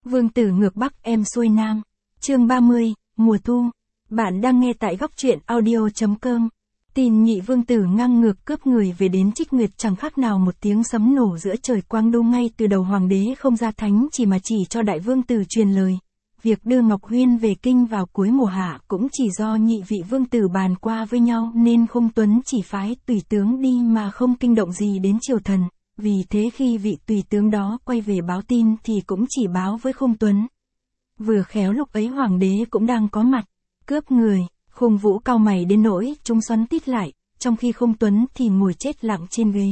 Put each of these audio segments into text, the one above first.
Vương tử ngược Bắc em xuôi Nam. Chương 30, mùa thu. Bạn đang nghe tại góc truyện audio.com. Tin nhị vương tử ngang ngược cướp người về đến Trích Nguyệt chẳng khác nào một tiếng sấm nổ giữa trời quang đô, ngay từ đầu hoàng đế không ra thánh chỉ mà chỉ cho đại vương tử truyền lời. Việc đưa Ngọc Huyên về kinh vào cuối mùa hạ cũng chỉ do nhị vị vương tử bàn qua với nhau nên Khung Tuấn chỉ phái tùy tướng đi mà không kinh động gì đến triều thần. Vì thế khi vị tùy tướng đó quay về báo tin thì cũng chỉ báo với Khung Tuấn. Vừa khéo lúc ấy hoàng đế cũng đang có mặt. Cướp người, Khung Vũ cau mày đến nỗi chúng xoắn tít lại, trong khi Khung Tuấn thì ngồi chết lặng trên ghế.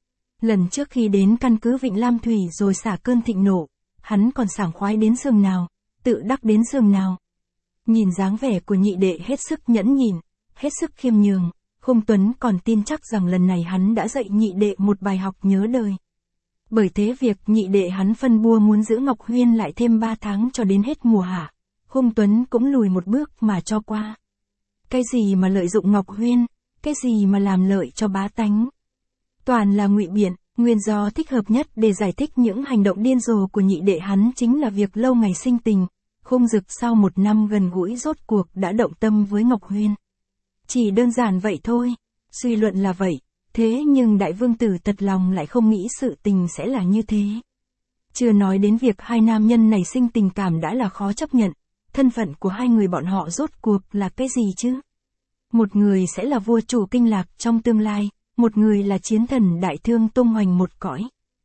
Lần trước khi đến căn cứ Vịnh Lam Thủy rồi xả cơn thịnh nộ, hắn còn sảng khoái đến giường nào, tự đắc đến giường nào. Nhìn dáng vẻ của nhị đệ hết sức nhẫn nhịn, hết sức khiêm nhường, Khung Tuấn còn tin chắc rằng lần này hắn đã dạy nhị đệ một bài học nhớ đời. Bởi thế việc nhị đệ hắn phân bua muốn giữ Ngọc Huyên lại thêm 3 tháng cho đến hết mùa hạ, Khung Tuấn cũng lùi một bước mà cho qua. Cái gì mà lợi dụng Ngọc Huyên, cái gì mà làm lợi cho bá tánh. Toàn là ngụy biện, nguyên do thích hợp nhất để giải thích những hành động điên rồ của nhị đệ hắn chính là việc lâu ngày sinh tình. Khung Dực sau 1 năm gần gũi rốt cuộc đã động tâm với Ngọc Huyên. Chỉ đơn giản vậy thôi, suy luận là vậy, thế nhưng đại vương tử thật lòng lại không nghĩ sự tình sẽ là như thế. Chưa nói đến việc hai nam nhân này sinh tình cảm đã là khó chấp nhận, thân phận của hai người bọn họ rốt cuộc là cái gì chứ? Một người sẽ là vua chủ Kinh Lạc trong tương lai, một người là chiến thần đại thương tung hoành một cõi.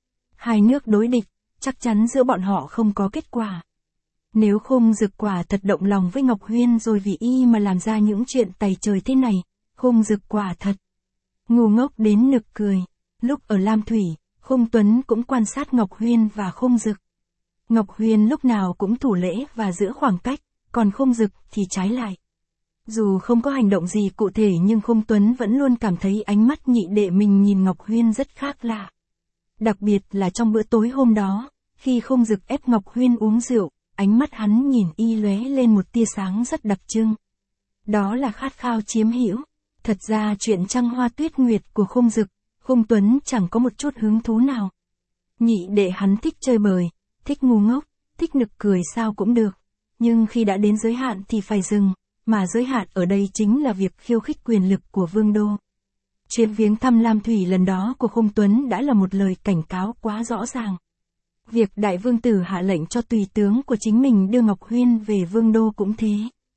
Hai nước đối địch, chắc chắn giữa bọn họ không có kết quả. Nếu Khung Dực quả thật động lòng với Ngọc Huyên rồi vì y mà làm ra những chuyện tày trời thế này, Khung Dực quả thật ngu ngốc đến nực cười. Lúc ở Lam Thủy, Khung Tuấn cũng quan sát Ngọc Huyên và Khung Dực. Ngọc Huyên lúc nào cũng thủ lễ và giữ khoảng cách, còn Khung Dực thì trái lại. Dù không có hành động gì cụ thể nhưng Khung Tuấn vẫn luôn cảm thấy ánh mắt nhị đệ mình nhìn Ngọc Huyên rất khác lạ. Đặc biệt là trong bữa tối hôm đó, khi Khung Dực ép Ngọc Huyên uống rượu, ánh mắt hắn nhìn y lóe lên một tia sáng rất đặc trưng. Đó là khát khao chiếm hữu. Thật ra chuyện trăng hoa tuyết nguyệt của Khung Dực, Khung Tuấn chẳng có một chút hứng thú nào. Nhị đệ hắn thích chơi bời, thích ngu ngốc, thích nực cười sao cũng được. Nhưng khi đã đến giới hạn thì phải dừng, mà giới hạn ở đây chính là việc khiêu khích quyền lực của vương đô. Chuyến viếng thăm Lam Thủy lần đó của Khung Tuấn đã là một lời cảnh cáo quá rõ ràng. Việc đại vương tử hạ lệnh cho tùy tướng của chính mình đưa Ngọc Huyên về vương đô cũng thế.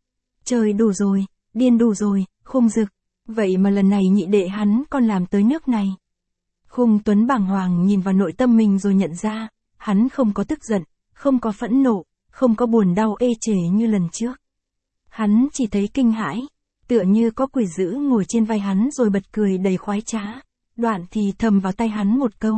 Trời đủ rồi, điên đủ rồi, Khung Dực. Vậy mà lần này nhị đệ hắn còn làm tới nước này. Khung Tuấn bàng hoàng nhìn vào nội tâm mình rồi nhận ra, hắn không có tức giận, không có phẫn nộ, không có buồn đau ê chề như lần trước. Hắn chỉ thấy kinh hãi, tựa như có quỷ dữ ngồi trên vai hắn rồi bật cười đầy khoái trá, đoạn thì thầm vào tai hắn một câu.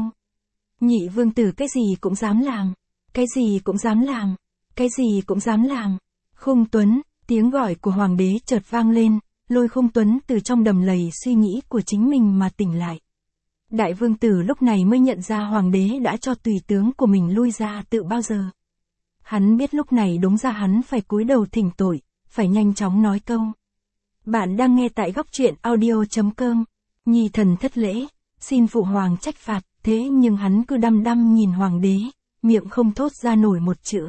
Nhị vương tử cái gì cũng dám làm, cái gì cũng dám làm, cái gì cũng dám làm. Khung Tuấn, tiếng gọi của hoàng đế chợt vang lên, lôi Khung Tuấn từ trong đầm lầy suy nghĩ của chính mình mà tỉnh lại. Đại vương tử lúc này mới nhận ra hoàng đế đã cho tùy tướng của mình lui ra từ bao giờ. Hắn biết lúc này đúng ra hắn phải cúi đầu thỉnh tội, phải nhanh chóng nói câu. Bạn đang nghe tại góc truyện audio.com. Nhi thần thất lễ, xin phụ hoàng trách phạt, thế nhưng hắn cứ đăm đăm nhìn hoàng đế, miệng không thốt ra nổi một chữ.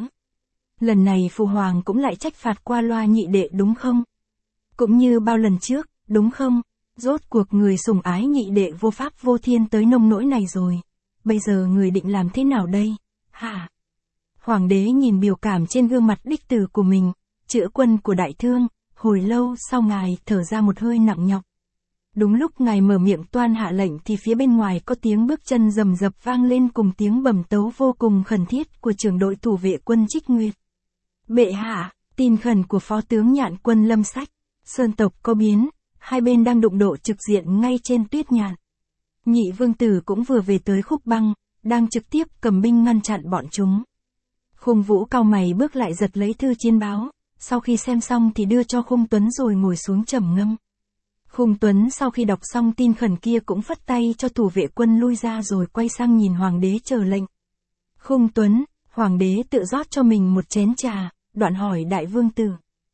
Lần này phụ hoàng cũng lại trách phạt qua loa nhị đệ đúng không? Cũng như bao lần trước, đúng không? Rốt cuộc người sủng ái nhị đệ vô pháp vô thiên tới nông nỗi này rồi. Bây giờ người định làm thế nào đây? Hả? Hoàng đế nhìn biểu cảm trên gương mặt đích tử của mình, chữa quân của đại thương, hồi lâu sau ngài thở ra một hơi nặng nhọc. Đúng lúc ngài mở miệng toan hạ lệnh thì phía bên ngoài có tiếng bước chân rầm rập vang lên cùng tiếng bẩm tấu vô cùng khẩn thiết của trưởng đội thủ vệ quân Trích Nguyệt. Bệ hạ, tin khẩn của phó tướng Nhạn quân Lâm Sách. Sơn tộc có biến, hai bên đang đụng độ trực diện ngay trên tuyết nhạn. Nhị vương tử cũng vừa về tới Khúc Băng, đang trực tiếp cầm binh ngăn chặn bọn chúng. Khung Vũ cau mày bước lại giật lấy thư chiến báo, sau khi xem xong thì đưa cho Khung Tuấn rồi ngồi xuống trầm ngâm. Khung Tuấn sau khi đọc xong tin khẩn kia cũng phất tay cho thủ vệ quân lui ra rồi quay sang nhìn hoàng đế chờ lệnh. Khung Tuấn, hoàng đế tự rót cho mình một chén trà, đoạn hỏi đại vương tử.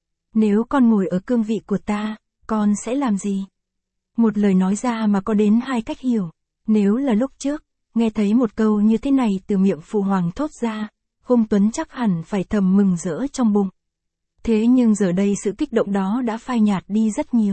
Nếu con ngồi ở cương vị của ta, con sẽ làm gì? Một lời nói ra mà có đến 2 cách hiểu. Nếu là lúc trước, nghe thấy một câu như thế này từ miệng phụ hoàng thốt ra, Khung Tuấn chắc hẳn phải thầm mừng rỡ trong bụng. Thế nhưng giờ đây sự kích động đó đã phai nhạt đi rất nhiều.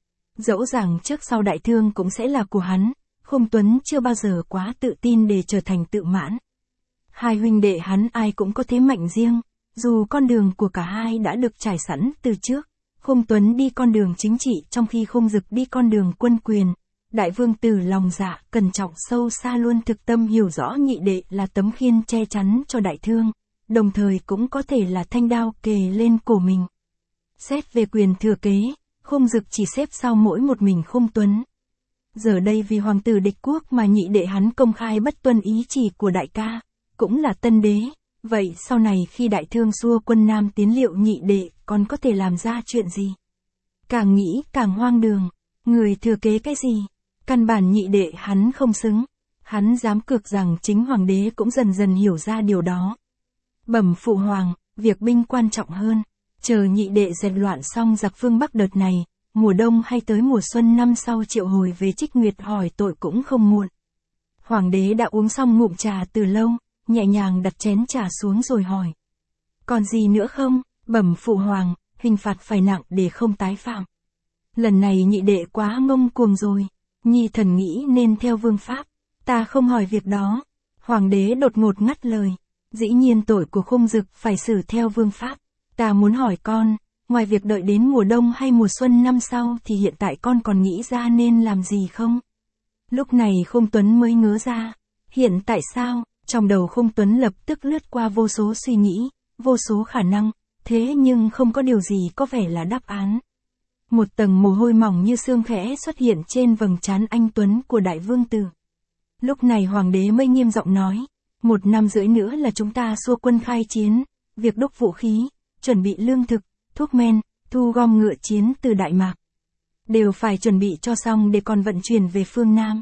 Dẫu rằng trước sau đại thương cũng sẽ là của hắn, Khung Tuấn chưa bao giờ quá tự tin để trở thành tự mãn. Hai huynh đệ hắn ai cũng có thế mạnh riêng, dù con đường của cả hai đã được trải sẵn từ trước. Khung Tuấn đi con đường chính trị trong khi Khung Dực đi con đường quân quyền. Đại vương tử lòng dạ, cẩn trọng sâu xa luôn thực tâm hiểu rõ nhị đệ là tấm khiên che chắn cho đại thương, đồng thời cũng có thể là thanh đao kề lên cổ mình. Xét về quyền thừa kế, Khung Dực chỉ xếp sau mỗi một mình Khung Tuấn. Giờ đây vì hoàng tử địch quốc mà nhị đệ hắn công khai bất tuân ý chỉ của đại ca, cũng là tân đế, vậy sau này khi đại thương xua quân Nam tiến liệu nhị đệ còn có thể làm ra chuyện gì? Càng nghĩ càng hoang đường, người thừa kế cái gì? Căn bản nhị đệ hắn không xứng, hắn dám cược rằng chính hoàng đế cũng dần dần hiểu ra điều đó. Bẩm phụ hoàng, việc binh quan trọng hơn, chờ nhị đệ dẹp loạn xong giặc phương Bắc đợt này, mùa đông hay tới mùa xuân năm sau triệu hồi về Trích Nguyệt hỏi tội cũng không muộn. Hoàng đế đã uống xong ngụm trà từ lâu, nhẹ nhàng đặt chén trà xuống rồi hỏi. Còn gì nữa không? Bẩm phụ hoàng, hình phạt phải nặng để không tái phạm. Lần này nhị đệ quá ngông cuồng rồi. Nhi thần nghĩ nên theo vương pháp. Ta không hỏi việc đó. Hoàng đế đột ngột ngắt lời. Dĩ nhiên tội của Khung Dực phải xử theo vương pháp. Ta muốn hỏi con, ngoài việc đợi đến mùa đông hay mùa xuân năm sau thì hiện tại con còn nghĩ ra nên làm gì không? Lúc này Khung Tuấn mới ngớ ra. Hiện tại sao? Trong đầu Khung Tuấn lập tức lướt qua vô số suy nghĩ, vô số khả năng, thế nhưng không có điều gì có vẻ là đáp án. Một tầng mồ hôi mỏng như sương khẽ xuất hiện trên vầng trán anh tuấn của đại vương tử. Lúc này hoàng đế mới nghiêm giọng nói, 1 năm rưỡi nữa là chúng ta xua quân khai chiến, việc đúc vũ khí, chuẩn bị lương thực, thuốc men, thu gom ngựa chiến từ Đại Mạc. Đều phải chuẩn bị cho xong để còn vận chuyển về phương Nam.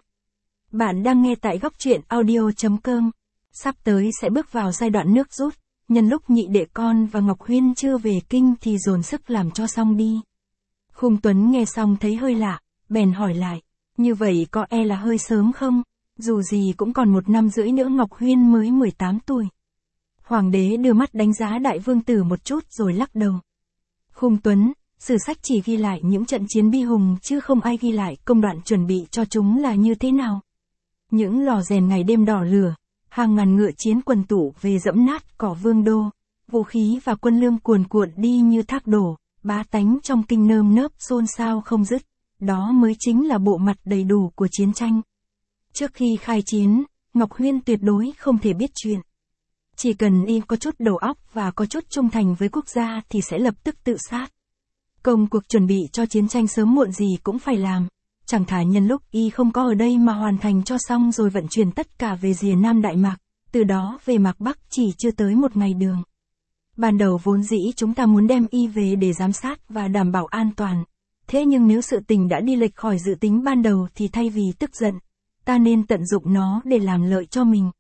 Bạn đang nghe tại góc truyện audio.com. Sắp tới sẽ bước vào giai đoạn nước rút, nhân lúc nhị đệ con và Ngọc Huyên chưa về kinh thì dồn sức làm cho xong đi. Khung Tuấn nghe xong thấy hơi lạ, bèn hỏi lại, như vậy có e là hơi sớm không? Dù gì cũng còn 1 năm rưỡi nữa Ngọc Huyên mới 18 tuổi. Hoàng đế đưa mắt đánh giá đại vương tử một chút rồi lắc đầu. Khung Tuấn, sử sách chỉ ghi lại những trận chiến bi hùng chứ không ai ghi lại công đoạn chuẩn bị cho chúng là như thế nào. Những lò rèn ngày đêm đỏ lửa, hàng ngàn ngựa chiến quần tụ về dẫm nát cỏ vương đô, vũ khí và quân lương cuồn cuộn đi như thác đổ, bá tánh trong kinh nơm nớp xôn xao không dứt, đó mới chính là bộ mặt đầy đủ của chiến tranh. Trước khi khai chiến, Ngọc Huyên tuyệt đối không thể biết chuyện. Chỉ cần y có chút đầu óc và có chút trung thành với quốc gia thì sẽ lập tức tự sát. Công cuộc chuẩn bị cho chiến tranh sớm muộn gì cũng phải làm, chẳng thà nhân lúc y không có ở đây mà hoàn thành cho xong rồi vận chuyển tất cả về rìa Nam Đại Mạc, từ đó về Mạc Bắc chỉ chưa tới 1 ngày đường. Ban đầu vốn dĩ chúng ta muốn đem y về để giám sát và đảm bảo an toàn. Thế nhưng nếu sự tình đã đi lệch khỏi dự tính ban đầu thì thay vì tức giận, ta nên tận dụng nó để làm lợi cho mình.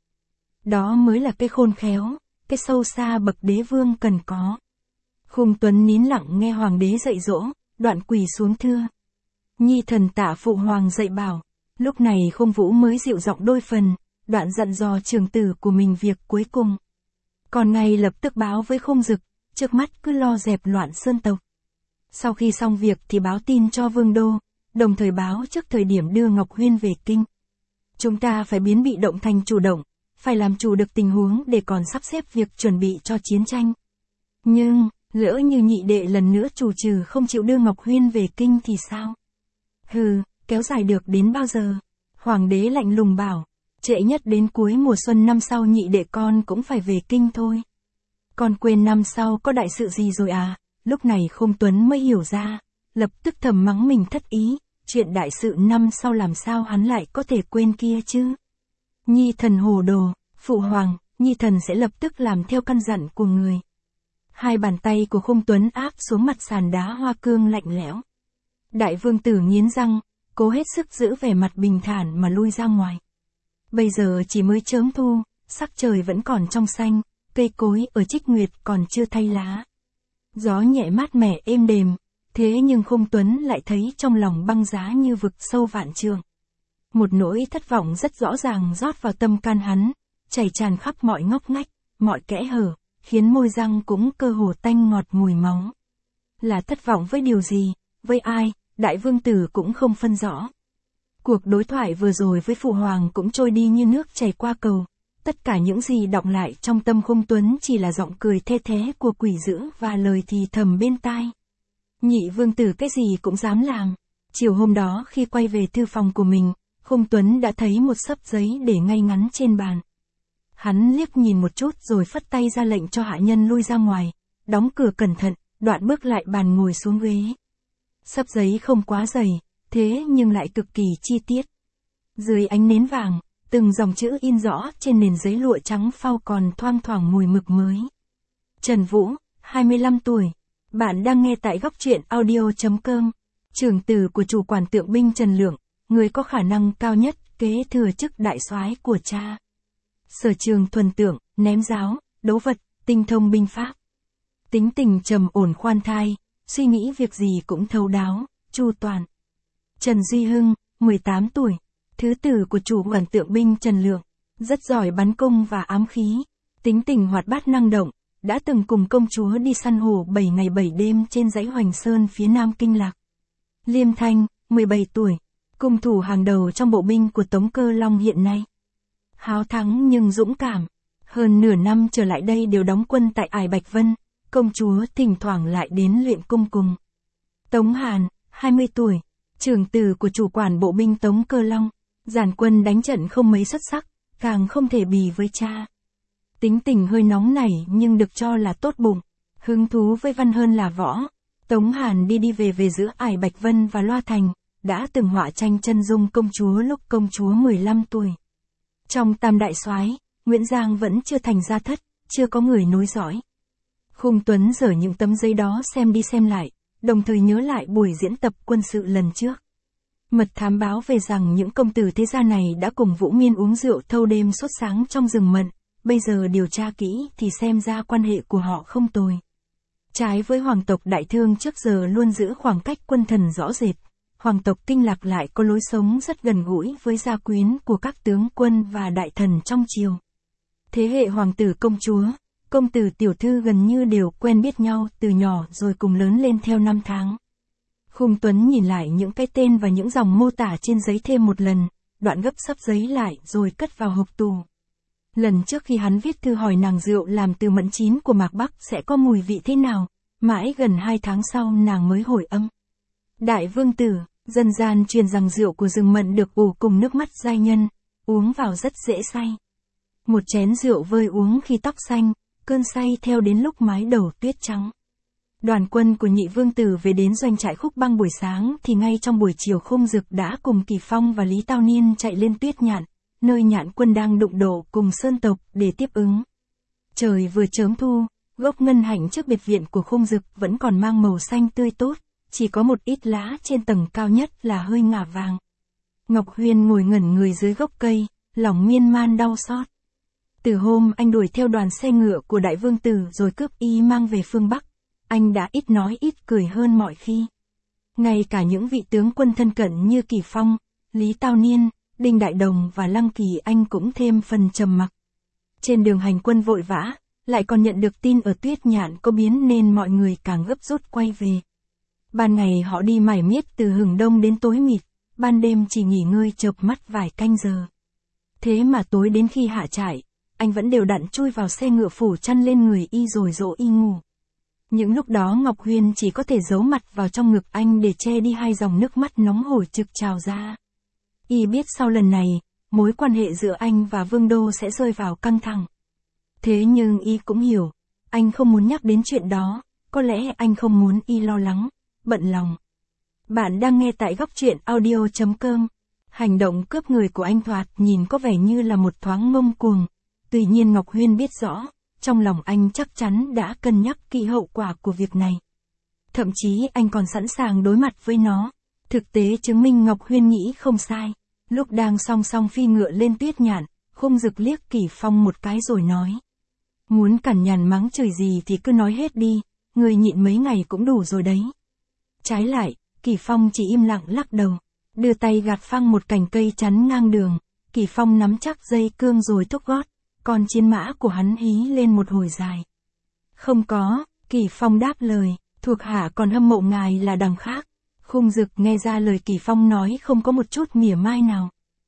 Đó mới là cái khôn khéo, cái sâu xa bậc đế vương cần có. Khung Tuấn nín lặng nghe hoàng đế dạy dỗ, đoạn quỳ xuống thưa. Nhi thần tạ phụ hoàng dạy bảo. Lúc này Khung Vũ mới dịu giọng đôi phần, đoạn dặn dò trường tử của mình việc cuối cùng. Còn ngay lập tức báo với Khung Dực, trước mắt cứ lo dẹp loạn sơn tộc. Sau khi xong việc thì báo tin cho vương đô, đồng thời báo trước thời điểm đưa Ngọc Huyên về kinh. Chúng ta phải biến bị động thành chủ động, phải làm chủ được tình huống để còn sắp xếp việc chuẩn bị cho chiến tranh. Nhưng, lỡ như nhị đệ lần nữa chủ trừ không chịu đưa Ngọc Huyên về kinh thì sao? Hừ, kéo dài được đến bao giờ? Hoàng đế lạnh lùng bảo, trễ nhất đến cuối mùa xuân năm sau nhị đệ con cũng phải về kinh thôi. Con quên năm sau có đại sự gì rồi à? Lúc này Khung Tuấn mới hiểu ra, lập tức thầm mắng mình thất ý, chuyện đại sự năm sau làm sao hắn lại có thể quên kia chứ? Nhi thần hồ đồ, phụ hoàng, Nhi thần sẽ lập tức làm theo căn dặn của người. Hai bàn tay của Khung Tuấn áp xuống mặt sàn đá hoa cương lạnh lẽo. Đại vương tử nghiến răng, cố hết sức giữ vẻ mặt bình thản mà lui ra ngoài. Bây giờ chỉ mới chớm thu, sắc trời vẫn còn trong xanh, cây cối ở Trích Nguyệt còn chưa thay lá. Gió nhẹ mát mẻ êm đềm, thế nhưng Khung Tuấn lại thấy trong lòng băng giá như vực sâu vạn trượng. Một nỗi thất vọng rất rõ ràng rót vào tâm can hắn, chảy tràn khắp mọi ngóc ngách, mọi kẽ hở, khiến môi răng cũng cơ hồ tanh ngọt mùi máu. Là thất vọng với điều gì, với ai, đại vương tử cũng không phân rõ. Cuộc đối thoại vừa rồi với phụ hoàng cũng trôi đi như nước chảy qua cầu. Tất cả những gì đọng lại trong tâm Khung Tuấn chỉ là giọng cười the thé của quỷ dữ và lời thì thầm bên tai. Nhị vương tử cái gì cũng dám làm. Chiều hôm đó khi quay về thư phòng của mình, Khung Tuấn đã thấy một xấp giấy để ngay ngắn trên bàn. Hắn liếc nhìn một chút rồi phất tay ra lệnh cho hạ nhân lui ra ngoài, đóng cửa cẩn thận, đoạn bước lại bàn ngồi xuống ghế. Xấp giấy không quá dày, thế nhưng lại cực kỳ chi tiết. Dưới ánh nến vàng, từng dòng chữ in rõ trên nền giấy lụa trắng phau còn thoang thoảng mùi mực mới. Trần Vũ, 25 tuổi. Bạn đang nghe tại góc truyện audio.com. Trưởng tử của chủ quản tượng binh Trần Lượng, người có khả năng cao nhất kế thừa chức đại soái của cha. Sở trường thuần tượng, ném giáo, đấu vật, tinh thông binh pháp. Tính tình trầm ổn khoan thai, suy nghĩ việc gì cũng thấu đáo, chu toàn. Trần Duy Hưng, 18 tuổi. Thứ tử của chủ quản tượng binh Trần Lượng, rất giỏi bắn cung và ám khí, tính tình hoạt bát năng động, đã từng cùng công chúa đi săn hổ 7 ngày 7 đêm trên dãy Hoành Sơn phía nam Kinh Lạc. Liêm Thanh, 17 tuổi, cung thủ hàng đầu trong bộ binh của Tống Cơ Long hiện nay. Háo thắng nhưng dũng cảm, hơn nửa năm trở lại đây đều đóng quân tại Ải Bạch Vân, công chúa thỉnh thoảng lại đến luyện cung cùng. Tống Hàn, 20 tuổi, trưởng tử của chủ quản bộ binh Tống Cơ Long. Giản quân đánh trận không mấy xuất sắc, càng không thể bì với cha. Tính tình hơi nóng nảy nhưng được cho là tốt bụng, hứng thú với văn hơn là võ. Tống Hàn đi về giữa Ải Bạch Vân và Loa Thành, đã từng họa tranh chân dung công chúa lúc công chúa 15 tuổi. Trong tam đại soái, Nguyễn Giang vẫn chưa thành gia thất, chưa có người nối dõi. Khung Tuấn dở những tấm giấy đó xem đi xem lại, đồng thời nhớ lại buổi diễn tập quân sự lần trước. Mật thám báo về rằng những công tử thế gia này đã cùng Vũ Miên uống rượu thâu đêm suốt sáng trong rừng mận, bây giờ điều tra kỹ thì xem ra quan hệ của họ không tồi. Trái với hoàng tộc Đại Thương trước giờ luôn giữ khoảng cách quân thần rõ rệt, hoàng tộc Kinh Lạc lại có lối sống rất gần gũi với gia quyến của các tướng quân và đại thần trong triều. Thế hệ hoàng tử công chúa, công tử tiểu thư gần như đều quen biết nhau từ nhỏ rồi cùng lớn lên theo năm tháng. Khung Tuấn nhìn lại những cái tên và những dòng mô tả trên giấy thêm một lần, đoạn gấp xấp giấy lại rồi cất vào hộp tủ. Lần trước khi hắn viết thư hỏi nàng rượu làm từ mẫn chín của Mạc Bắc sẽ có mùi vị thế nào, mãi gần 2 tháng sau nàng mới hồi âm. Đại vương tử, dân gian truyền rằng rượu của rừng mận được ủ cùng nước mắt giai nhân, uống vào rất dễ say. Một chén rượu vơi uống khi tóc xanh, cơn say theo đến lúc mái đầu tuyết trắng. Đoàn quân của nhị vương tử về đến doanh trại Khúc Băng buổi sáng thì ngay trong buổi chiều Khung Dực đã cùng Kỳ Phong và Lý Tao Niên chạy lên Tuyết Nhạn, nơi Nhạn quân đang đụng độ cùng Sơn tộc để tiếp ứng. Trời vừa chớm thu, gốc ngân hạnh trước biệt viện của Khung Dực vẫn còn mang màu xanh tươi tốt, chỉ có một ít lá trên tầng cao nhất là hơi ngả vàng. Ngọc Huyên ngồi ngẩn người dưới gốc cây, lòng miên man đau xót. Từ hôm anh đuổi theo đoàn xe ngựa của đại vương tử rồi cướp y mang về phương Bắc, anh đã ít nói ít cười hơn mọi khi. Ngay cả những vị tướng quân thân cận như Kỳ Phong, Lý Tao Niên, Đinh Đại Đồng và Lăng Kỳ anh cũng thêm phần trầm mặc. Trên đường hành quân vội vã, lại còn nhận được tin ở Tuyết Nhạn có biến nên mọi người càng gấp rút quay về. Ban ngày họ đi mải miết từ hừng đông đến tối mịt, ban đêm chỉ nghỉ ngơi chợp mắt vài canh giờ. Thế mà tối đến khi hạ trại, anh vẫn đều đặn chui vào xe ngựa phủ chăn lên người y rồi dỗ y ngủ. Những lúc đó Ngọc Huyên chỉ có thể giấu mặt vào trong ngực anh để che đi 2 dòng nước mắt nóng hổi trực trào ra. Y biết sau lần này, mối quan hệ giữa anh và Vương Đô sẽ rơi vào căng thẳng. Thế nhưng y cũng hiểu, anh không muốn nhắc đến chuyện đó, có lẽ anh không muốn y lo lắng, bận lòng. Bạn đang nghe tại góc truyện audio.com. Hành động cướp người của anh thoạt nhìn có vẻ như là một thoáng ngông cuồng, tuy nhiên Ngọc Huyên biết rõ, trong lòng anh chắc chắn đã cân nhắc kỹ hậu quả của việc này. Thậm chí anh còn sẵn sàng đối mặt với nó. Thực tế chứng minh Ngọc Huyên nghĩ không sai. Lúc đang song song phi ngựa lên Tuyết Nhạn, Khung Dực liếc Kỳ Phong một cái rồi nói. Muốn cằn nhằn mắng chửi gì thì cứ nói hết đi, người nhịn mấy ngày cũng đủ rồi đấy. Trái lại, Kỳ Phong chỉ im lặng lắc đầu, đưa tay gạt phăng một cành cây chắn ngang đường. Kỳ Phong nắm chắc dây cương rồi thúc gót, con chiến mã của hắn hí lên một hồi dài. Không có, Kỷ Phong đáp lời, thuộc hạ còn hâm mộ ngài là đằng khác. Khung Dực nghe ra lời Kỷ Phong nói không có một chút mỉa mai nào.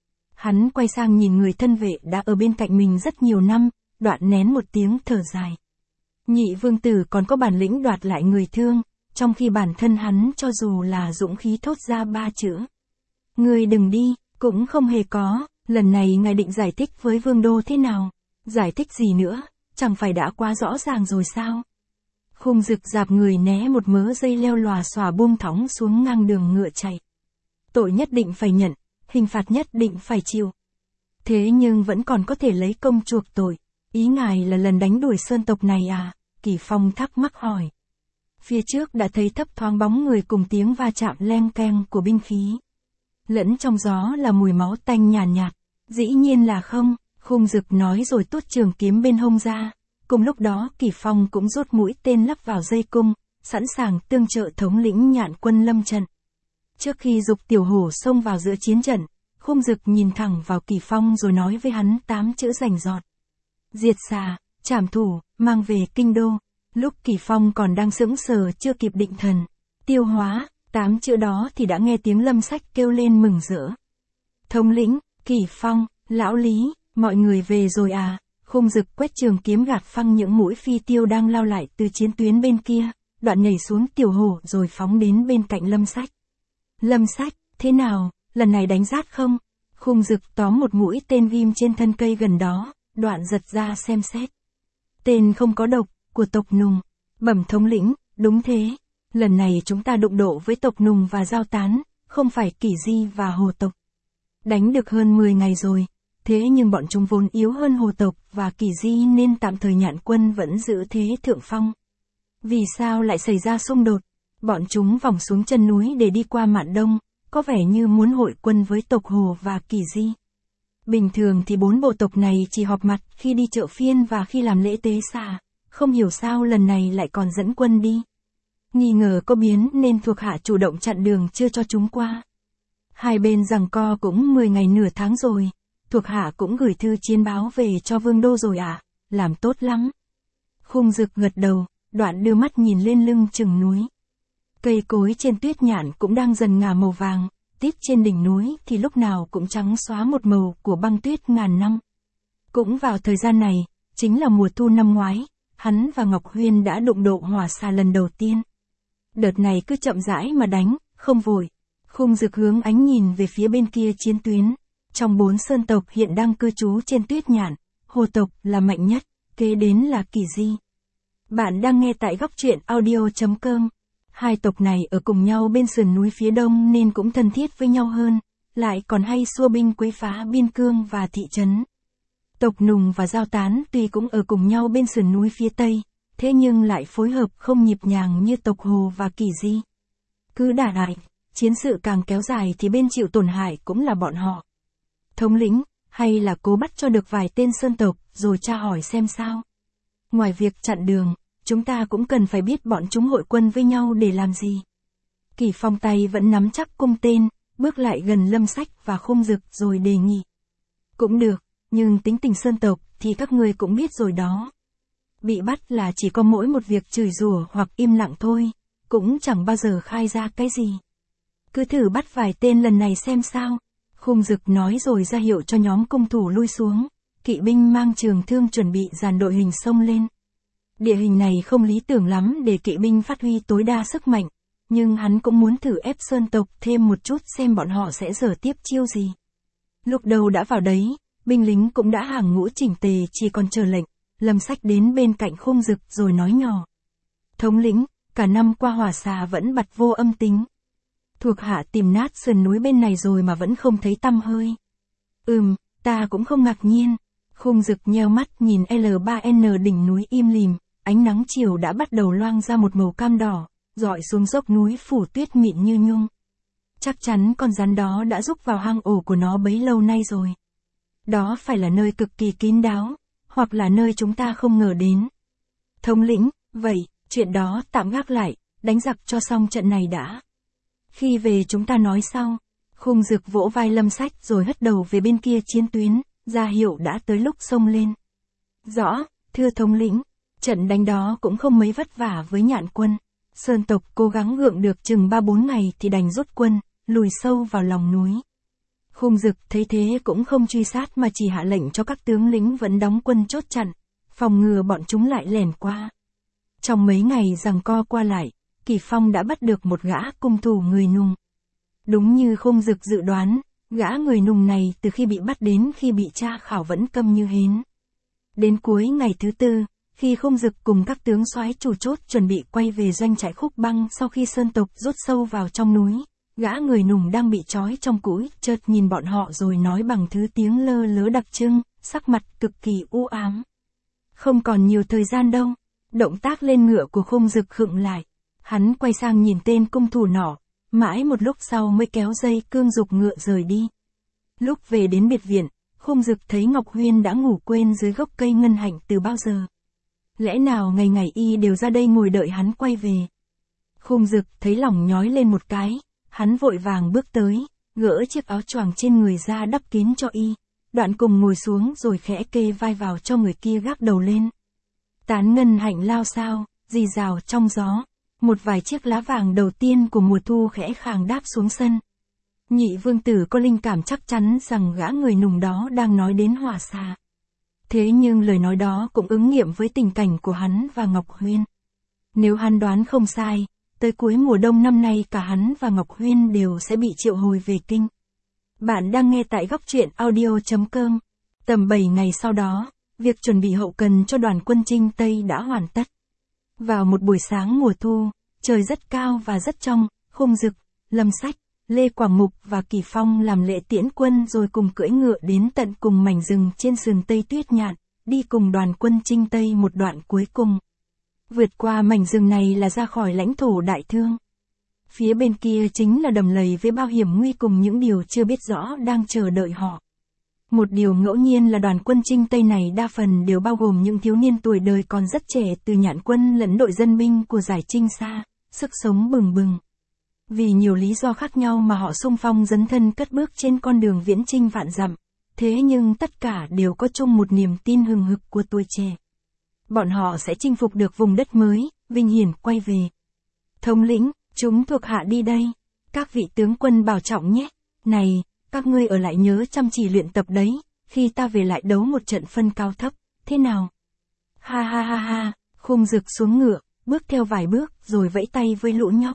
Hắn quay sang nhìn người thân vệ đã ở bên cạnh mình rất nhiều năm, đoạn nén một tiếng thở dài. Nhị vương tử còn có bản lĩnh đoạt lại người thương, trong khi bản thân hắn cho dù là dũng khí thốt ra 3 chữ. Ngươi đừng đi, cũng không hề có, lần này ngài định giải thích với vương đô thế nào? Giải thích gì nữa, chẳng phải đã quá rõ ràng rồi sao? Khung Dực dạp người né một mớ dây leo lòa xòa buông thõng xuống ngang đường ngựa chạy. Tội nhất định phải nhận, hình phạt nhất định phải chịu. Thế nhưng vẫn còn có thể lấy công chuộc tội. Ý ngài là lần đánh đuổi sơn tộc này à? Kỷ Phong thắc mắc hỏi. Phía trước đã thấy thấp thoáng bóng người cùng tiếng va chạm leng keng của binh khí. Lẫn trong gió là mùi máu tanh nhàn nhạt. Dĩ nhiên là không, Khung Dực nói rồi tuốt trường kiếm bên hông ra. Cùng lúc đó Kỷ Phong cũng rút mũi tên lắp vào dây cung, sẵn sàng tương trợ thống lĩnh Nhạn quân lâm trận. Trước khi giục tiểu hổ xông vào giữa chiến trận, Khung Dực nhìn thẳng vào Kỷ Phong rồi nói với hắn 8 chữ rành rọt. Diệt xà, trảm thủ, mang về kinh đô. Lúc Kỷ Phong còn đang sững sờ chưa kịp định thần, tiêu hóa, 8 chữ đó thì đã nghe tiếng Lâm Sách kêu lên mừng rỡ. Thống lĩnh, Kỷ Phong, lão Lý, mọi người về rồi à? Khung Dực quét trường kiếm gạt phăng những mũi phi tiêu đang lao lại từ chiến tuyến bên kia, đoạn nhảy xuống tiểu hổ rồi phóng đến bên cạnh Lâm Sách. Lâm Sách, thế nào, lần này đánh rát không? Khung Dực tóm một mũi tên ghim trên thân cây gần đó, đoạn giật ra xem xét. Tên không có độc, của tộc Nùng. Bẩm thống lĩnh, đúng thế. Lần này chúng ta đụng độ với tộc Nùng và Giao Tán, không phải Kỷ Di và Hồ tộc. Đánh được hơn 10 ngày rồi, thế nhưng bọn chúng vốn yếu hơn Hồ tộc và Kỷ Di nên tạm thời Nhạn quân vẫn giữ thế thượng phong. Vì sao lại xảy ra xung đột? Bọn chúng vòng xuống chân núi để đi qua Mạn Đông, có vẻ như muốn hội quân với tộc Hồ và Kỷ Di. Bình thường thì 4 bộ tộc này chỉ họp mặt khi đi chợ phiên và khi làm lễ tế xà, không hiểu sao lần này lại còn dẫn quân đi. Nghi ngờ có biến nên thuộc hạ chủ động chặn đường chưa cho chúng qua. Hai bên giằng co cũng 10 ngày nửa tháng rồi, thuộc hạ cũng gửi thư chiến báo về cho vương đô rồi à, làm tốt lắm. Khung Dực gật đầu, đoạn đưa mắt nhìn lên lưng chừng núi. Cây cối trên tuyết nhạn cũng đang dần ngả màu vàng, tít trên đỉnh núi thì lúc nào cũng trắng xóa một màu của băng tuyết ngàn năm. Cũng vào thời gian này, chính là mùa thu năm ngoái, hắn và Ngọc Huyên đã đụng độ hỏa xà lần đầu tiên. Đợt này cứ chậm rãi mà đánh, không vội. Khung Dực hướng ánh nhìn về phía bên kia chiến tuyến. Trong 4 sơn tộc hiện đang cư trú trên tuyết nhạn, Hồ tộc là mạnh nhất, kế đến là Kỷ Di. Bạn đang nghe tại góc truyện audio.com. Hai tộc này ở cùng nhau bên sườn núi phía đông nên cũng thân thiết với nhau hơn, lại còn hay xua binh quấy phá biên cương và thị trấn. Tộc Nùng và Giao Tán tuy cũng ở cùng nhau bên sườn núi phía tây, thế nhưng lại phối hợp không nhịp nhàng như tộc Hồ và Kỷ Di. Cứ đả đại, chiến sự càng kéo dài thì bên chịu tổn hại cũng là bọn họ. Thống lĩnh, hay là cố bắt cho được vài tên sơn tộc rồi tra hỏi xem sao. Ngoài việc chặn đường, chúng ta cũng cần phải biết bọn chúng hội quân với nhau để làm gì. Kỷ Phong tay vẫn nắm chắc cung tên, bước lại gần Lâm Sách và Khung Dực rồi đề nghị. Cũng được, nhưng tính tình sơn tộc thì các ngươi cũng biết rồi đó. Bị bắt là chỉ có mỗi một việc chửi rủa hoặc im lặng thôi, cũng chẳng bao giờ khai ra cái gì. Cứ thử bắt vài tên lần này xem sao. Khung Dực nói rồi ra hiệu cho nhóm cung thủ lui xuống, kỵ binh mang trường thương chuẩn bị dàn đội hình xông lên. Địa hình này không lý tưởng lắm để kỵ binh phát huy tối đa sức mạnh, nhưng hắn cũng muốn thử ép sơn tộc thêm một chút xem bọn họ sẽ giở tiếp chiêu gì. Lúc đầu đã vào đấy, binh lính cũng đã hàng ngũ chỉnh tề chỉ còn chờ lệnh. Lâm Sách đến bên cạnh Khung Dực rồi nói nhỏ. Thống lĩnh, cả năm qua hỏa xà vẫn bặt vô âm tính. Thuộc hạ tìm nát sườn núi bên này rồi mà vẫn không thấy tăm hơi. Ta cũng không ngạc nhiên. Khung Dực nheo mắt nhìn L3N đỉnh núi im lìm, ánh nắng chiều đã bắt đầu loang ra một màu cam đỏ, rọi xuống dốc núi phủ tuyết mịn như nhung. Chắc chắn con rắn đó đã rúc vào hang ổ của nó bấy lâu nay rồi. Đó phải là nơi cực kỳ kín đáo, hoặc là nơi chúng ta không ngờ đến. Thống lĩnh, vậy, chuyện đó tạm gác lại, đánh giặc cho xong trận này đã. Khi về chúng ta nói sau. Khung Dực vỗ vai Lâm Sách rồi hất đầu về bên kia chiến tuyến, ra hiệu đã tới lúc xông lên. Rõ, thưa thống lĩnh, trận đánh đó cũng không mấy vất vả với Nhạn quân. Sơn tộc cố gắng gượng được chừng 3-4 ngày thì đành rút quân, lùi sâu vào lòng núi. Khung Dực thấy thế cũng không truy sát mà chỉ hạ lệnh cho các tướng lĩnh vẫn đóng quân chốt chặn, phòng ngừa bọn chúng lại lẻn qua. Trong mấy ngày giằng co qua lại, Kỳ Phong đã bắt được một gã cung thủ người Nùng. Đúng như Khung Dực dự đoán, gã người Nùng này từ khi bị bắt đến khi bị tra khảo vẫn câm như hến. Đến cuối ngày thứ tư, khi Khung Dực cùng các tướng soái chủ chốt chuẩn bị quay về doanh trại Khúc Băng sau khi Sơn tộc rút sâu vào trong núi, gã người Nùng đang bị trói trong cũi chợt nhìn bọn họ rồi nói bằng thứ tiếng lơ lớ đặc trưng, sắc mặt cực kỳ u ám. Không còn nhiều thời gian đâu. Động tác lên ngựa của Khung Dực khựng lại. Hắn quay sang nhìn tên cung thủ nọ, mãi một lúc sau mới kéo dây cương giục ngựa rời đi. Lúc về đến biệt viện, Khung Dực thấy Ngọc Huyên đã ngủ quên dưới gốc cây ngân hạnh từ bao giờ. Lẽ nào ngày ngày y đều ra đây ngồi đợi hắn quay về. Khung Dực thấy lòng nhói lên một cái, hắn vội vàng bước tới, gỡ chiếc áo choàng trên người ra đắp kín cho y, đoạn cùng ngồi xuống rồi khẽ kê vai vào cho người kia gác đầu lên. Tán ngân hạnh lao sao, rì rào trong gió, một vài chiếc lá vàng đầu tiên của mùa thu khẽ khàng đáp xuống sân. Nhị vương tử có linh cảm chắc chắn rằng gã người Nùng đó đang nói đến Hỏa Xà. Thế nhưng lời nói đó cũng ứng nghiệm với tình cảnh của hắn và Ngọc Huyên. Nếu hắn đoán không sai, tới cuối mùa đông năm nay cả hắn và Ngọc Huyên đều sẽ bị triệu hồi về kinh. Bạn đang nghe tại Góc Truyện Audio.com. Tầm 7 ngày sau đó, việc chuẩn bị hậu cần cho đoàn quân chinh Tây đã hoàn tất. Vào một buổi sáng mùa thu, trời rất cao và rất trong, Khung Dực, Lâm Sách, Lê Quảng Mục và Kỳ Phong làm lễ tiễn quân rồi cùng cưỡi ngựa đến tận cùng mảnh rừng trên sườn Tây Tuyết Nhạn, đi cùng đoàn quân chinh Tây một đoạn cuối cùng. Vượt qua mảnh rừng này là ra khỏi lãnh thổ Đại Thương. Phía bên kia chính là đầm lầy với bao hiểm nguy cùng những điều chưa biết rõ đang chờ đợi họ. Một điều ngẫu nhiên là đoàn quân chinh Tây này đa phần đều bao gồm những thiếu niên tuổi đời còn rất trẻ từ Nhạn quân lẫn đội dân binh của giải Trinh Xa, sức sống bừng bừng. Vì nhiều lý do khác nhau mà họ xung phong dấn thân cất bước trên con đường viễn chinh vạn dặm, thế nhưng tất cả đều có chung một niềm tin hừng hực của tuổi trẻ. Bọn họ sẽ chinh phục được vùng đất mới, vinh hiển quay về. Thống lĩnh, chúng thuộc hạ đi đây. Các vị tướng quân bảo trọng nhé. Này, các ngươi ở lại nhớ chăm chỉ luyện tập đấy, khi ta về lại đấu một trận phân cao thấp, thế nào? Ha ha ha ha, Khung Dực xuống ngựa, bước theo vài bước rồi vẫy tay với lũ nhóc.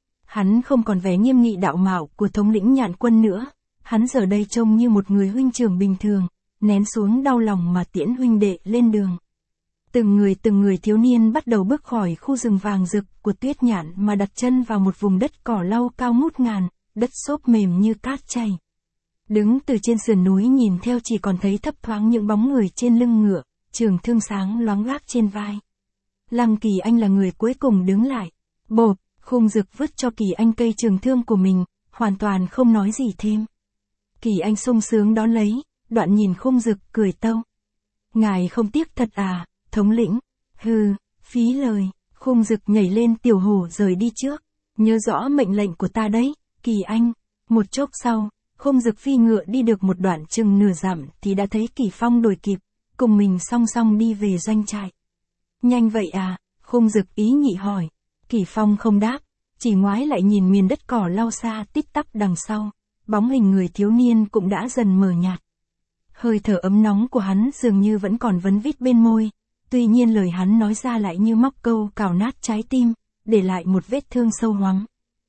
Hắn không còn vẻ nghiêm nghị đạo mạo của thống lĩnh Nhạn quân nữa, hắn giờ đây trông như một người huynh trưởng bình thường, nén xuống đau lòng mà tiễn huynh đệ lên đường. Từng người thiếu niên bắt đầu bước khỏi khu rừng vàng rực của Tuyết Nhạn mà đặt chân vào một vùng đất cỏ lau cao ngút ngàn, đất xốp mềm như cát chảy. Đứng từ trên sườn núi nhìn theo chỉ còn thấy thấp thoáng những bóng người trên lưng ngựa, trường thương sáng loáng gác trên vai. Lăng Kỳ Anh là người cuối cùng đứng lại. Bộp, Khung Dực vứt cho Kỳ Anh cây trường thương của mình, hoàn toàn không nói gì thêm. Kỳ Anh sung sướng đón lấy, đoạn nhìn Khung Dực cười tâu. Ngài không tiếc thật à, thống lĩnh? Hừ, phí lời. Khung Dực nhảy lên tiểu hổ rời đi trước. Nhớ rõ mệnh lệnh của ta đấy, Kỳ Anh. Một chốc sau, Khung Dực phi ngựa đi được một đoạn chừng nửa dặm thì đã thấy Kỳ Phong đuổi kịp, cùng mình song song đi về doanh trại. Nhanh vậy à? Khung Dực ý nhị hỏi. Kỳ Phong không đáp, chỉ ngoái lại nhìn miền đất cỏ lau xa tít tắp đằng sau, bóng hình người thiếu niên cũng đã dần mờ nhạt. Hơi thở ấm nóng của hắn dường như vẫn còn vấn vít bên môi, tuy nhiên lời hắn nói ra lại như móc câu cào nát trái tim, để lại một vết thương sâu hoắm.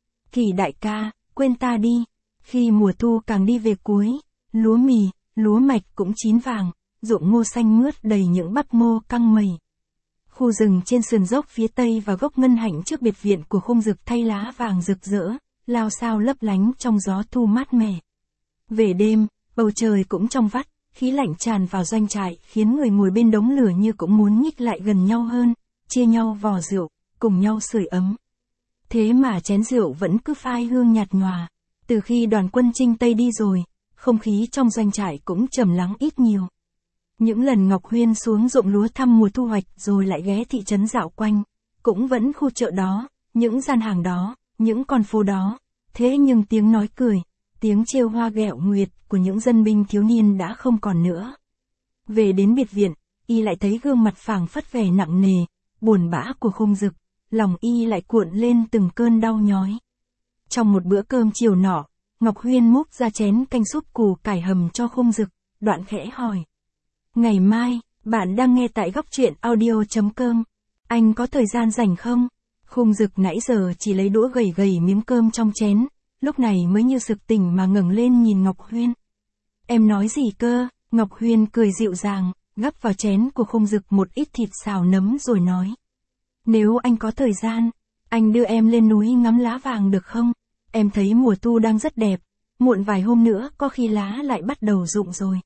Kỳ đại ca, quên ta đi, khi mùa thu càng đi về cuối, lúa mì, lúa mạch cũng chín vàng, ruộng ngô xanh mướt đầy những bắp ngô căng mầy. Khu rừng trên sườn dốc phía tây và gốc ngân hạnh trước biệt viện của Khung Dực thay lá vàng rực rỡ, lao sao lấp lánh trong gió thu mát mẻ. Về đêm, bầu trời cũng trong vắt, khí lạnh tràn vào doanh trại khiến người ngồi bên đống lửa như cũng muốn nhích lại gần nhau hơn, chia nhau vò rượu, cùng nhau sưởi ấm. Thế mà chén rượu vẫn cứ phai hương nhạt nhòa. Từ khi đoàn quân chinh Tây đi rồi, không khí trong doanh trại cũng trầm lắng ít nhiều. Những lần Ngọc Huyên xuống ruộng lúa thăm mùa thu hoạch rồi lại ghé thị trấn dạo quanh, cũng vẫn khu chợ đó, những gian hàng đó, những con phố đó, thế nhưng tiếng nói cười, tiếng trêu hoa ghẹo nguyệt của những dân binh thiếu niên đã không còn nữa. Về đến biệt viện, y lại thấy gương mặt phảng phất vẻ nặng nề, buồn bã của Khung Dực, lòng y lại cuộn lên từng cơn đau nhói. Trong một bữa cơm chiều nọ, Ngọc Huyên múc ra chén canh súp củ cải hầm cho Khung Dực, đoạn khẽ hỏi. Ngày mai, bạn đang nghe tại góc truyện audio.com. Anh có thời gian rảnh không? Khung Dực nãy giờ chỉ lấy đũa gầy gầy miếng cơm trong chén, lúc này mới như sực tỉnh mà ngẩng lên nhìn Ngọc Huyên. Em nói gì cơ? Ngọc Huyên cười dịu dàng, gắp vào chén của Khung Dực một ít thịt xào nấm rồi nói. Nếu anh có thời gian, anh đưa em lên núi ngắm lá vàng được không? Em thấy mùa thu đang rất đẹp, muộn vài hôm nữa có khi lá lại bắt đầu rụng rồi.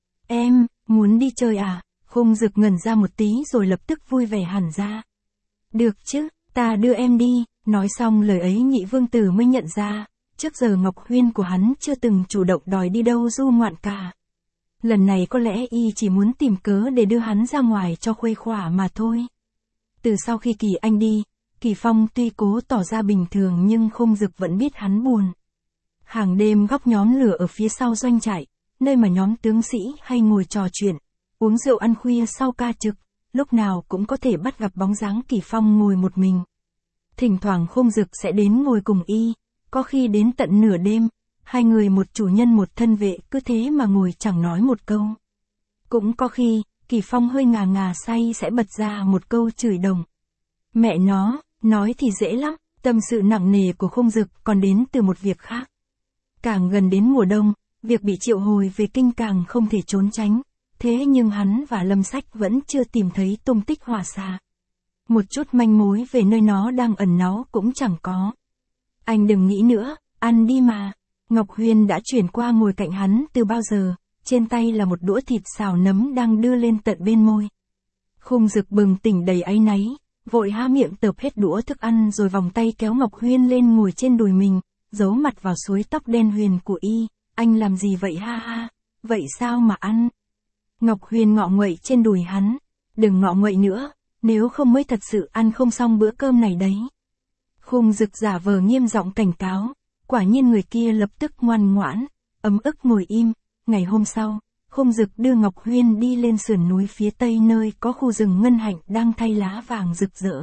Em, muốn đi chơi à? Khung Dực ngẩn ra một tí rồi lập tức vui vẻ hẳn ra. Được chứ, ta đưa em đi. Nói xong lời ấy Nhị Vương Tử mới nhận ra, trước giờ Ngọc Huyên của hắn chưa từng chủ động đòi đi đâu du ngoạn cả. Lần này có lẽ y chỉ muốn tìm cớ để đưa hắn ra ngoài cho khuây khỏa mà thôi. Từ sau khi Kỳ Anh đi, Kỳ Phong tuy cố tỏ ra bình thường nhưng Khung Dực vẫn biết hắn buồn. Hàng đêm góc nhóm lửa ở phía sau doanh trại, nơi mà nhóm tướng sĩ hay ngồi trò chuyện, uống rượu ăn khuya sau ca trực, lúc nào cũng có thể bắt gặp bóng dáng Kỳ Phong ngồi một mình. Thỉnh thoảng Khung Dực sẽ đến ngồi cùng y, có khi đến tận nửa đêm, hai người một chủ nhân một thân vệ cứ thế mà ngồi chẳng nói một câu. Cũng có khi, Kỳ Phong hơi ngà ngà say sẽ bật ra một câu chửi đồng. Mẹ nó, nói thì dễ lắm, tâm sự nặng nề của Khung Dực còn đến từ một việc khác. Càng gần đến mùa đông, việc bị triệu hồi về kinh càng không thể trốn tránh, thế nhưng hắn và Lâm Sách vẫn chưa tìm thấy tung tích hỏa xà. Một chút manh mối về nơi nó đang ẩn náu cũng chẳng có. Anh đừng nghĩ nữa, ăn đi mà. Ngọc Huyên đã chuyển qua ngồi cạnh hắn từ bao giờ, trên tay là một đũa thịt xào nấm đang đưa lên tận bên môi. Khung Dực bừng tỉnh đầy áy náy, vội há miệng tợp hết đũa thức ăn rồi vòng tay kéo Ngọc Huyên lên ngồi trên đùi mình, giấu mặt vào suối tóc đen huyền của y. Anh làm gì vậy ha ha, vậy sao mà ăn? Ngọc Huyên ngọ nguậy trên đùi hắn, đừng ngọ nguậy nữa, nếu không mới thật sự ăn không xong bữa cơm này đấy. Khung Dực giả vờ nghiêm giọng cảnh cáo, quả nhiên người kia lập tức ngoan ngoãn, ấm ức ngồi im. Ngày hôm sau, Khung Dực đưa Ngọc Huyên đi lên sườn núi phía tây nơi có khu rừng ngân hạnh đang thay lá vàng rực rỡ.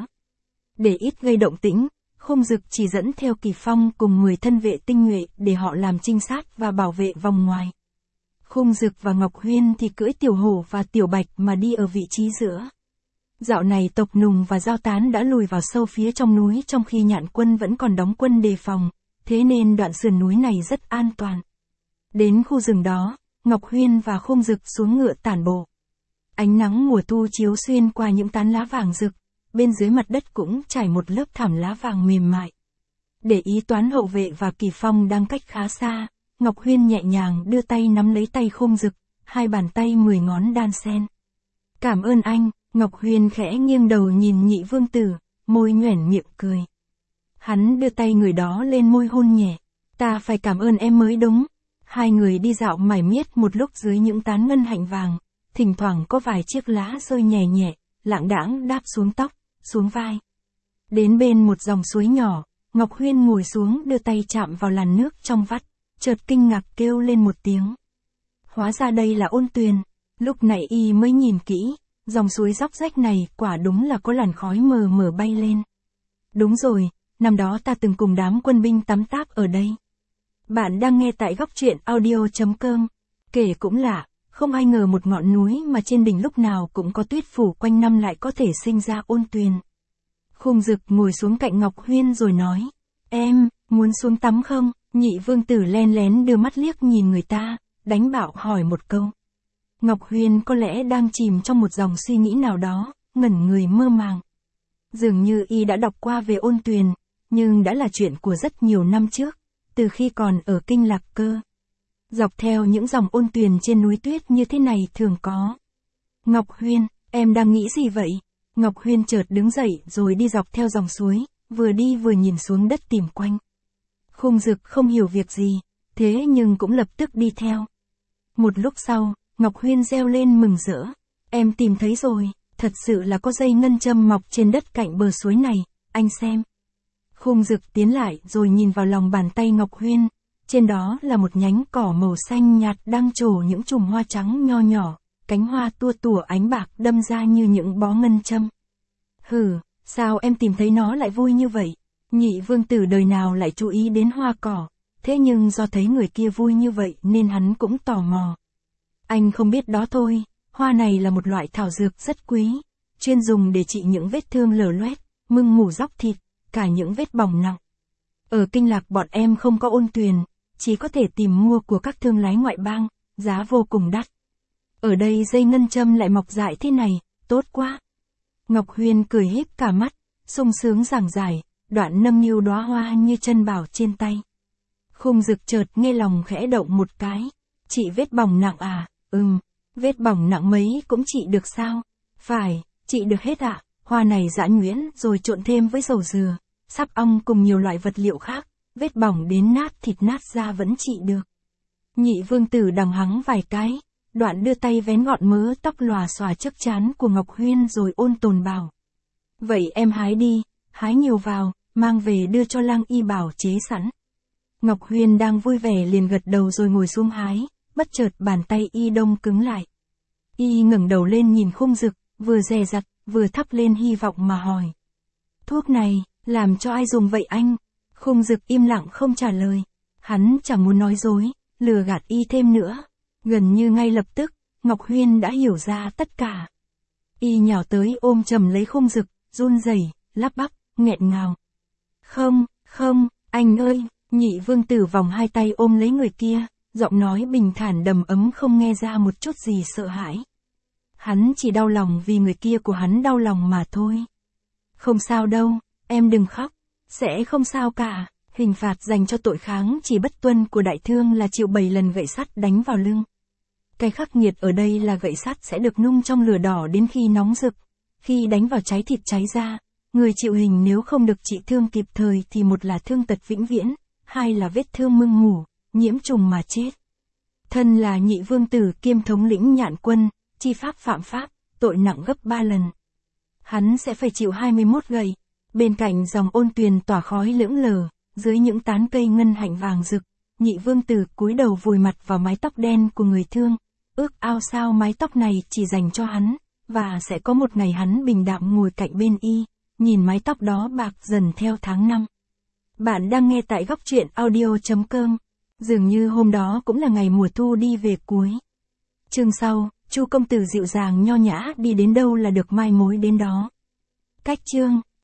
Để ít gây động tĩnh, Khung Dực chỉ dẫn theo Kỳ Phong cùng 10 thân vệ tinh nhuệ để họ làm trinh sát và bảo vệ vòng ngoài. Khung Dực và Ngọc Huyên thì cưỡi Tiểu Hổ và Tiểu Bạch mà đi ở vị trí giữa. Dạo này tộc Nùng và Giao Tán đã lùi vào sâu phía trong núi trong khi Nhạn quân vẫn còn đóng quân đề phòng, thế nên đoạn sườn núi này rất an toàn. Đến khu rừng đó, Ngọc Huyên và Khung Dực xuống ngựa tản bộ. Ánh nắng mùa thu chiếu xuyên qua những tán lá vàng rực, bên dưới mặt đất cũng trải một lớp thảm lá vàng mềm mại. Để ý toán hậu vệ và Kỳ Phong đang cách khá xa, Ngọc Huyên nhẹ nhàng đưa tay nắm lấy tay Khung Dực, hai bàn tay 10 ngón đan xen. Cảm ơn anh. Ngọc Huyên khẽ nghiêng đầu nhìn Nhị Vương Tử, môi nhoẻn miệng cười. Hắn đưa tay người đó lên môi hôn nhẹ. Ta phải cảm ơn em mới đúng. Hai người đi dạo mải miết một lúc dưới những tán ngân hạnh vàng, thỉnh thoảng có vài chiếc lá rơi nhẹ nhẹ, lạng đãng đáp xuống tóc, xuống vai. Đến bên một dòng suối nhỏ, Ngọc Huyên ngồi xuống đưa tay chạm vào làn nước trong vắt, chợt kinh ngạc kêu lên một tiếng. Hóa ra đây là Ôn Tuyền. Lúc nãy y mới nhìn kỹ. Dòng suối róc rách này quả đúng là có làn khói mờ mờ bay lên. Đúng rồi, năm đó ta từng cùng đám quân binh tắm táp ở đây. Bạn đang nghe tại góc truyện audio.com. Kể cũng lạ, không ai ngờ một ngọn núi mà trên đỉnh lúc nào cũng có tuyết phủ quanh năm lại có thể sinh ra Ôn Tuyền. Khung Dực ngồi xuống cạnh Ngọc Huyên rồi nói. Em, muốn xuống tắm không? Nhị Vương Tử len lén đưa mắt liếc nhìn người ta, đánh bạo hỏi một câu. Ngọc Huyên có lẽ đang chìm trong một dòng suy nghĩ nào đó, ngẩn người mơ màng. Dường như y đã đọc qua về Ôn Tuyền, nhưng đã là chuyện của rất nhiều năm trước, từ khi còn ở Kinh Lạc Cơ. Dọc theo những dòng ôn tuyền trên núi tuyết như thế này thường có. Ngọc Huyên, em đang nghĩ gì vậy? Ngọc Huyên chợt đứng dậy rồi đi dọc theo dòng suối, vừa đi vừa nhìn xuống đất tìm quanh. Khung Dực không hiểu việc gì, thế nhưng cũng lập tức đi theo. Một lúc sau, Ngọc Huyên reo lên mừng rỡ. Em tìm thấy rồi, thật sự là có dây ngân châm mọc trên đất cạnh bờ suối này, anh xem. Khung Dực tiến lại rồi nhìn vào lòng bàn tay Ngọc Huyên, trên đó là một nhánh cỏ màu xanh nhạt đang trổ những chùm hoa trắng nho nhỏ, cánh hoa tua tủa ánh bạc đâm ra như những bó ngân châm. Hừ, sao em tìm thấy nó lại vui như vậy? Nhị vương tử đời nào lại chú ý đến hoa cỏ, thế nhưng do thấy người kia vui như vậy nên hắn cũng tò mò. Anh không biết đó thôi, hoa này là một loại thảo dược rất quý, chuyên dùng để trị những vết thương lở loét, mưng mủ róc thịt, cả những vết bỏng nặng. Ở Kinh Lạc bọn em không có ôn tuyền, chỉ có thể tìm mua của các thương lái ngoại bang, giá vô cùng đắt. Ở đây dây ngân châm lại mọc dại thế này, tốt quá. Ngọc Huyên cười híp cả mắt, sung sướng giảng giải, đoạn nâng niu đóa hoa như chân bảo trên tay. Khung Dực chợt nghe lòng khẽ động một cái. Chị vết bỏng nặng à? Vết bỏng nặng mấy cũng trị được sao? Phải, trị được hết ạ. Hoa này giã nhuyễn rồi trộn thêm với dầu dừa, sáp ong cùng nhiều loại vật liệu khác, vết bỏng đến nát thịt nát da vẫn trị được. Nhị vương tử đằng hắng vài cái, đoạn đưa tay vén gọn mớ tóc lòa xòa trước trán của Ngọc Huyên rồi ôn tồn bảo. Vậy em hái đi, hái nhiều vào, mang về đưa cho Lang Y bảo chế sẵn. Ngọc Huyên đang vui vẻ liền gật đầu rồi ngồi xuống hái, bất chợt bàn tay y đông cứng lại. Y ngẩng đầu lên nhìn Khung Dực, vừa dè dặt, vừa thắp lên hy vọng mà hỏi. Thuốc này, làm cho ai dùng vậy anh? Khung Dực im lặng không trả lời. Hắn chẳng muốn nói dối, lừa gạt y thêm nữa. Gần như ngay lập tức, Ngọc Huyên đã hiểu ra tất cả. Y nhào tới ôm chầm lấy Khung Dực, run rẩy, lắp bắp, nghẹn ngào. Không, anh ơi, nhị vương tử vòng hai tay ôm lấy người kia, giọng nói bình thản đầm ấm không nghe ra một chút gì sợ hãi. Hắn chỉ đau lòng vì người kia của hắn đau lòng mà thôi. Không sao đâu, em đừng khóc, sẽ không sao cả. Hình phạt dành cho tội kháng chỉ bất tuân của đại thương là chịu 7 lần gậy sắt đánh vào lưng. Cái khắc nghiệt ở đây là gậy sắt sẽ được nung trong lửa đỏ đến khi nóng rực. Khi đánh vào cháy thịt cháy da, người chịu hình nếu không được trị thương kịp thời thì một là thương tật vĩnh viễn, hai là vết thương mưng mủ, nhiễm trùng mà chết. Thân là nhị vương tử kiêm thống lĩnh Nhạn quân, chi pháp phạm pháp, tội nặng gấp 3 lần. Hắn sẽ phải chịu 21 gậy, bên cạnh dòng ôn tuyền tỏa khói lững lờ, dưới những tán cây ngân hạnh vàng rực, nhị vương tử cúi đầu vùi mặt vào mái tóc đen của người thương, ước ao sao mái tóc này chỉ dành cho hắn, và sẽ có một ngày hắn bình đạm ngồi cạnh bên y, nhìn mái tóc đó bạc dần theo tháng năm. Bạn đang nghe tại Góc Truyện Audio.com. Dường như hôm đó cũng là ngày mùa thu đi về cuối. Chương sau, Chu công tử dịu dàng nho nhã đi đến đâu là được mai mối đến đó. Cách chương